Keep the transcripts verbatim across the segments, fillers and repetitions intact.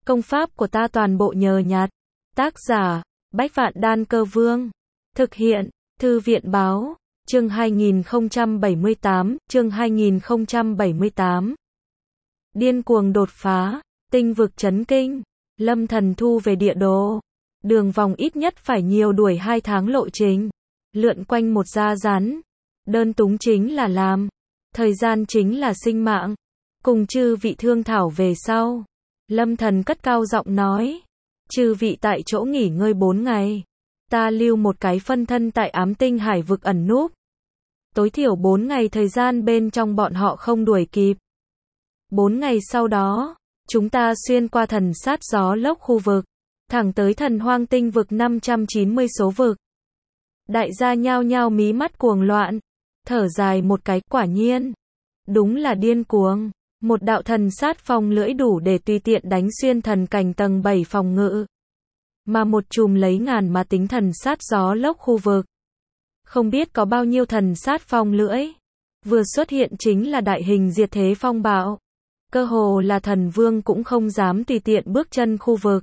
Công pháp của ta toàn bộ nhờ nhặt. Tác giả, Bách Vạn Đan Cơ Vương. Thực hiện, Thư viện Báo. Chương hai nghìn không trăm bảy mươi tám, chương hai nghìn không trăm bảy mươi tám. Điên cuồng đột phá, tinh vực chấn kinh. Lâm Thần thu về địa đồ. Đường vòng ít nhất phải nhiều đuổi hai tháng lộ trình. Lượn quanh một gia rắn. Đơn túng chính là làm. Thời gian chính là sinh mạng. Cùng chư vị thương thảo về sau. Lâm Thần cất cao giọng nói. Chư vị tại chỗ nghỉ ngơi bốn ngày. Ta lưu một cái phân thân tại ám tinh hải vực ẩn núp. Tối thiểu bốn ngày thời gian bên trong bọn họ không đuổi kịp. Bốn ngày sau đó, chúng ta xuyên qua thần sát gió lốc khu vực, thẳng tới thần hoang tinh vực năm trăm chín mươi số vực. Đại gia nhao nhao mí mắt cuồng loạn, thở dài một cái, quả nhiên. Đúng là điên cuồng. Một đạo thần sát phong lưỡi đủ để tùy tiện đánh xuyên thần cảnh tầng bảy phòng ngự. Mà một chùm lấy ngàn mà tính thần sát gió lốc khu vực. Không biết có bao nhiêu thần sát phong lưỡi. Vừa xuất hiện chính là đại hình diệt thế phong bạo. Cơ hồ là thần vương cũng không dám tùy tiện bước chân khu vực.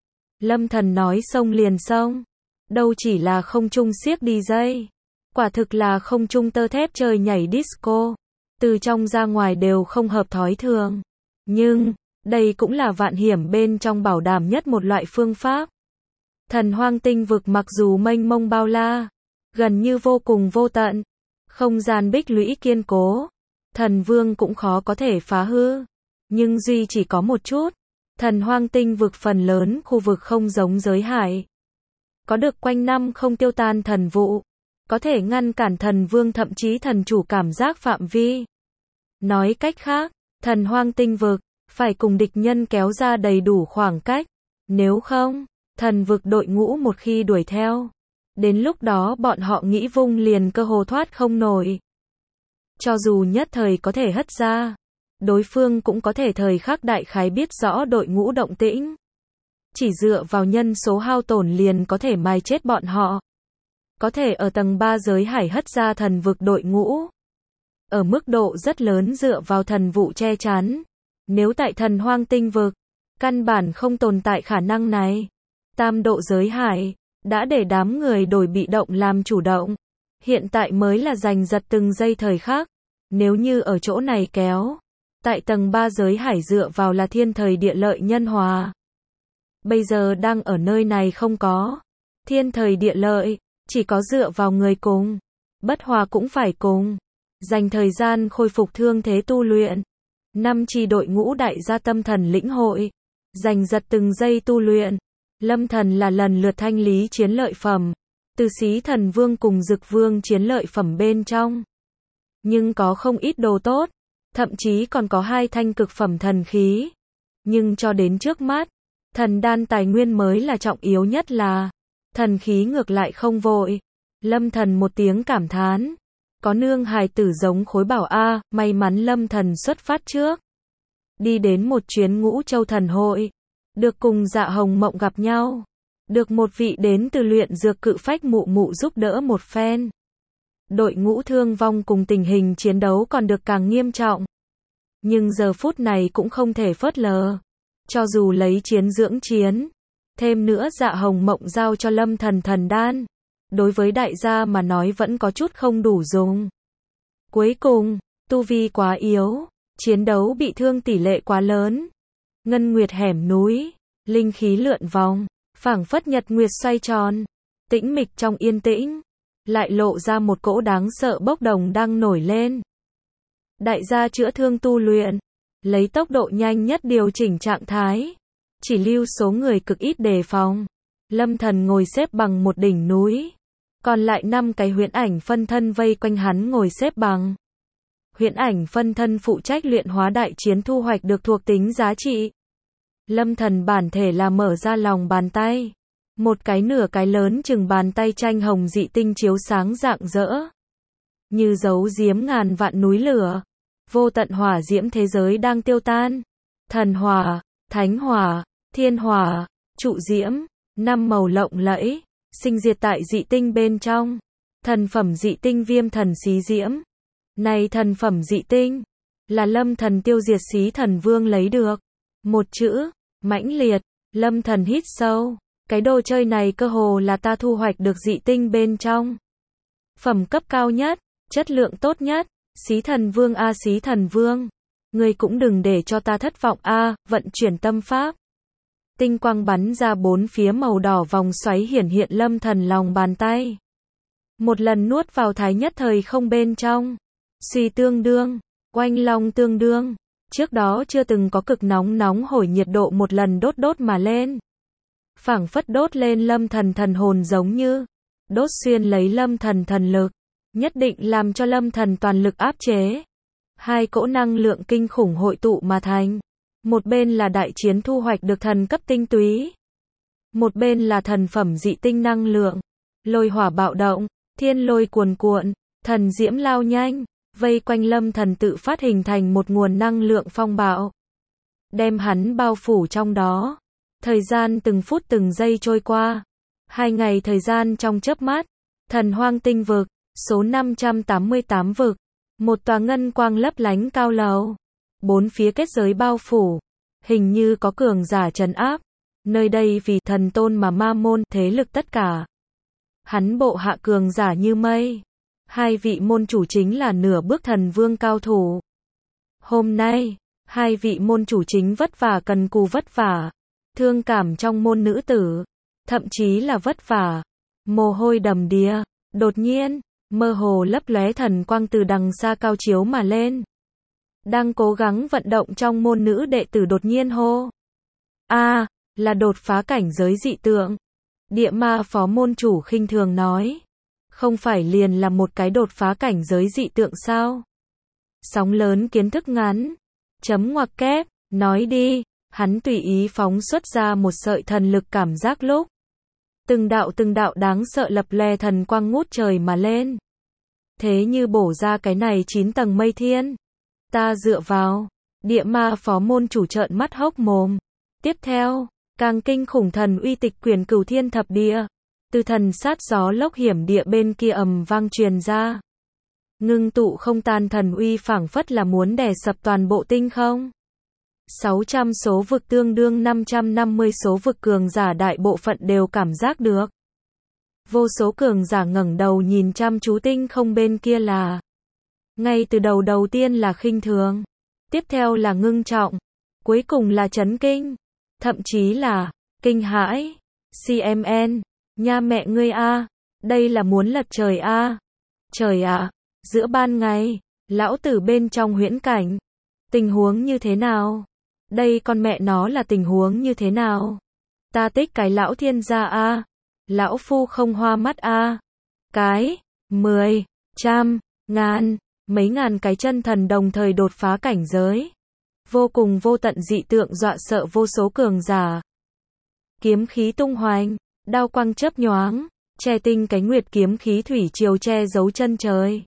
Lâm Thần nói xông liền xông. Đâu chỉ là không trung xiếc đi dây. Quả thực là không trung tơ thép trời nhảy disco. Từ trong ra ngoài đều không hợp thói thường. Nhưng, đây cũng là vạn hiểm bên trong bảo đảm nhất một loại phương pháp. Thần hoang tinh vực mặc dù mênh mông bao la, gần như vô cùng vô tận, không gian bích lũy kiên cố, thần vương cũng khó có thể phá hư. Nhưng duy chỉ có một chút, thần hoang tinh vực phần lớn khu vực không giống giới hải. Có được quanh năm không tiêu tan thần vụ, có thể ngăn cản thần vương thậm chí thần chủ cảm giác phạm vi. Nói cách khác, thần hoang tinh vực, phải cùng địch nhân kéo ra đầy đủ khoảng cách. Nếu không, thần vực đội ngũ một khi đuổi theo, đến lúc đó bọn họ nghĩ vung liền cơ hồ thoát không nổi. Cho dù nhất thời có thể hất ra, đối phương cũng có thể thời khắc đại khái biết rõ đội ngũ động tĩnh. Chỉ dựa vào nhân số hao tổn liền có thể mai chết bọn họ. Có thể ở tầng ba giới hải hất ra thần vực đội ngũ. Ở mức độ rất lớn dựa vào thần vụ che chắn. Nếu tại thần hoang tinh vực, căn bản không tồn tại khả năng này. Tam độ giới hải, đã để đám người đổi bị động làm chủ động. Hiện tại mới là giành giật từng giây thời khắc. Nếu như ở chỗ này kéo, tại tầng ba giới hải dựa vào là thiên thời địa lợi nhân hòa. Bây giờ đang ở nơi này không có thiên thời địa lợi, chỉ có dựa vào người cùng. Bất hòa cũng phải cùng. Dành thời gian khôi phục thương thế tu luyện. Năm chi đội ngũ đại gia tâm thần lĩnh hội. Dành giật từng giây tu luyện. Lâm Thần là lần lượt thanh lý chiến lợi phẩm. Từ xí thần vương cùng dực vương chiến lợi phẩm bên trong. Nhưng có không ít đồ tốt. Thậm chí còn có hai thanh cực phẩm thần khí. Nhưng cho đến trước mắt, thần đan tài nguyên mới là trọng yếu nhất là. Thần khí ngược lại không vội. Lâm Thần một tiếng cảm thán. Có nương hài tử giống khối bảo A, may mắn Lâm Thần xuất phát trước. Đi đến một chuyến Ngũ Châu thần hội. Được cùng Dạ Hồng Mộng gặp nhau. Được một vị đến từ luyện dược cự phách mụ mụ giúp đỡ một phen. Đội ngũ thương vong cùng tình hình chiến đấu còn được càng nghiêm trọng. Nhưng giờ phút này cũng không thể phớt lờ. Cho dù lấy chiến dưỡng chiến. Thêm nữa Dạ Hồng Mộng giao cho Lâm Thần thần đan. Đối với đại gia mà nói vẫn có chút không đủ dùng. Cuối cùng, tu vi quá yếu, chiến đấu bị thương tỷ lệ quá lớn. Ngân nguyệt hẻm núi, linh khí lượn vòng, phảng phất nhật nguyệt xoay tròn, tĩnh mịch trong yên tĩnh, lại lộ ra một cỗ đáng sợ bốc đồng đang nổi lên. Đại gia chữa thương tu luyện, lấy tốc độ nhanh nhất điều chỉnh trạng thái, chỉ lưu số người cực ít đề phòng. Lâm Thần ngồi xếp bằng một đỉnh núi, còn lại năm cái huyễn ảnh phân thân vây quanh hắn ngồi xếp bằng. Huyễn ảnh phân thân phụ trách luyện hóa đại chiến thu hoạch được thuộc tính giá trị. Lâm Thần bản thể là mở ra lòng bàn tay. Một cái nửa cái lớn chừng bàn tay tranh hồng dị tinh chiếu sáng rạng rỡ. Như giấu giếm ngàn vạn núi lửa. Vô tận hỏa diễm thế giới đang tiêu tan. Thần hỏa, thánh hỏa, thiên hỏa, trụ diễm, năm màu lộng lẫy, sinh diệt tại dị tinh bên trong. Thần phẩm dị tinh viêm thần xí diễm. Này thần phẩm dị tinh, là Lâm Thần tiêu diệt xí thần vương lấy được. Một chữ, mãnh liệt. Lâm Thần hít sâu. Cái đồ chơi này cơ hồ là ta thu hoạch được dị tinh bên trong. Phẩm cấp cao nhất, chất lượng tốt nhất. Xí Thần Vương a Xí Thần Vương. Ngươi cũng đừng để cho ta thất vọng a, vận chuyển tâm pháp. Tinh quang bắn ra bốn phía màu đỏ vòng xoáy hiển hiện Lâm Thần lòng bàn tay. Một lần nuốt vào thái nhất thời không bên trong. Suy tương đương, oanh long tương đương. Trước đó chưa từng có cực nóng nóng hổi nhiệt độ một lần đốt đốt mà lên. Phảng phất đốt lên Lâm Thần thần hồn giống như. Đốt xuyên lấy Lâm Thần thần lực. Nhất định làm cho Lâm Thần toàn lực áp chế. Hai cỗ năng lượng kinh khủng hội tụ mà thành. Một bên là đại chiến thu hoạch được thần cấp tinh túy. Một bên là thần phẩm dị tinh năng lượng. Lôi hỏa bạo động, thiên lôi cuồn cuộn, thần diễm lao nhanh, vây quanh Lâm Thần tự phát hình thành một nguồn năng lượng phong bạo. Đem hắn bao phủ trong đó. Thời gian từng phút từng giây trôi qua. Hai ngày thời gian trong chớp mắt. Thần hoang tinh vực, số năm trăm tám mươi tám vực. Một tòa ngân quang lấp lánh cao lầu. Bốn phía kết giới bao phủ. Hình như có cường giả trấn áp. Nơi đây vì thần tôn mà ma môn thế lực tất cả. Hắn bộ hạ cường giả như mây. Hai vị môn chủ chính là nửa bước thần vương cao thủ. Hôm nay, hai vị môn chủ chính vất vả cần cù vất vả. Thương cảm trong môn nữ tử. Thậm chí là vất vả. Mồ hôi đầm đìa. Đột nhiên, mơ hồ lấp lóe thần quang từ đằng xa cao chiếu mà lên. Đang cố gắng vận động trong môn nữ đệ tử đột nhiên hô. A, à, là đột phá cảnh giới dị tượng. Địa ma phó môn chủ khinh thường nói. Không phải liền là một cái đột phá cảnh giới dị tượng sao? Sóng lớn kiến thức ngắn. Chấm ngoặc kép, nói đi. Hắn tùy ý phóng xuất ra một sợi thần lực cảm giác lúc. Từng đạo từng đạo đáng sợ lập lè thần quang ngút trời mà lên. Thế như bổ ra cái này chín tầng mây thiên. Ta dựa vào. Địa ma phó môn chủ trợn mắt hốc mồm. Tiếp theo, càng kinh khủng thần uy tịch quyển cửu thiên thập địa. Từ thần sát gió lốc hiểm địa bên kia ầm vang truyền ra. Ngưng tụ không tan thần uy phảng phất là muốn đè sập toàn bộ tinh không. sáu trăm số vực tương đương năm trăm năm mươi số vực cường giả đại bộ phận đều cảm giác được. Vô số cường giả ngẩng đầu nhìn chăm chú tinh không bên kia là. Ngay từ đầu đầu tiên là khinh thường. Tiếp theo là ngưng trọng. Cuối cùng là chấn kinh. Thậm chí là kinh hãi. xê em en. Nha mẹ ngươi a, đây là muốn lật trời a. Trời ạ, giữa ban ngày, lão tử bên trong huyễn cảnh. Tình huống như thế nào? Đây con mẹ nó là tình huống như thế nào? Ta tích cái lão thiên gia a. Lão phu không hoa mắt a. Cái, mười, trăm, ngàn, mấy ngàn cái chân thần đồng thời đột phá cảnh giới. Vô cùng vô tận dị tượng dọa sợ vô số cường giả. Kiếm khí tung hoành. Đao quang chớp nhoáng, che tinh cánh nguyệt kiếm khí thủy triều che giấu chân trời.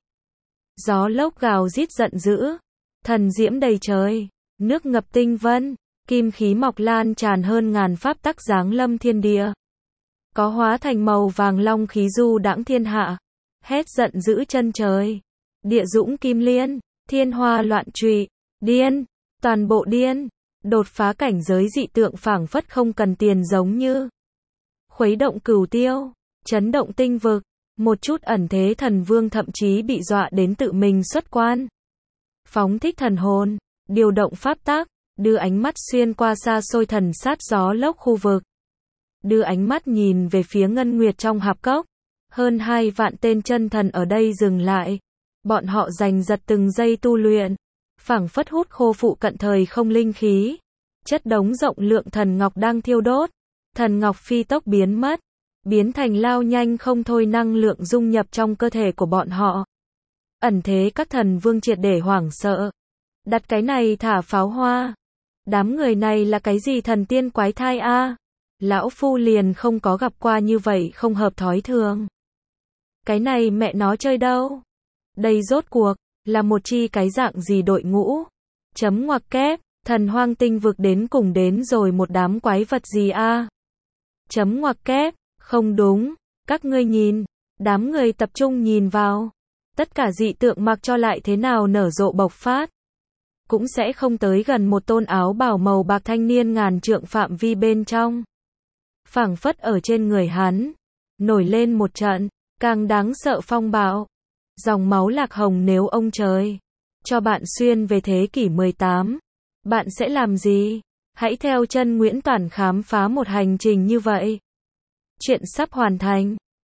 Gió lốc gào rít giận dữ, thần diễm đầy trời, nước ngập tinh vân, kim khí mọc lan tràn hơn ngàn pháp tắc giáng lâm thiên địa. Có hóa thành màu vàng long khí du đãng thiên hạ, hét giận dữ chân trời. Địa dũng kim liên, thiên hoa loạn trụy, điên, toàn bộ điên, đột phá cảnh giới dị tượng phảng phất không cần tiền giống như. Khuấy động cửu tiêu, chấn động tinh vực, một chút ẩn thế thần vương thậm chí bị dọa đến tự mình xuất quan. Phóng thích thần hồn, điều động pháp tắc, đưa ánh mắt xuyên qua xa xôi thần sát gió lốc khu vực. Đưa ánh mắt nhìn về phía ngân nguyệt trong hạp cốc. Hơn hai vạn tên chân thần ở đây dừng lại. Bọn họ giành giật từng giây tu luyện. Phảng phất hút khô phụ cận thời không linh khí. Chất đống rộng lượng thần ngọc đang thiêu đốt. Thần ngọc phi tốc biến mất, biến thành lao nhanh không thôi năng lượng dung nhập trong cơ thể của bọn họ. Ẩn thế các thần vương triệt để hoảng sợ. Đặt cái này thả pháo hoa. Đám người này là cái gì thần tiên quái thai a? À? Lão phu liền không có gặp qua như vậy không hợp thói thường. Cái này mẹ nó chơi đâu? Đây rốt cuộc, là một chi cái dạng gì đội ngũ? Chấm ngoặc kép, thần hoang tinh vực đến cùng đến rồi một đám quái vật gì a? À? Chấm ngoặc kép, không đúng, các ngươi nhìn, đám người tập trung nhìn vào. Tất cả dị tượng mặc cho lại thế nào nở rộ bộc phát. cũng sẽ không tới gần một tôn áo bào màu bạc thanh niên ngàn trượng phạm vi bên trong. Phảng phất ở trên người hắn, nổi lên một trận, càng đáng sợ phong bạo. Dòng máu lạc hồng, nếu ông trời cho bạn xuyên về thế kỷ mười tám, bạn sẽ làm gì? Hãy theo chân Nguyễn Toản khám phá một hành trình như vậy. Chuyện sắp hoàn thành.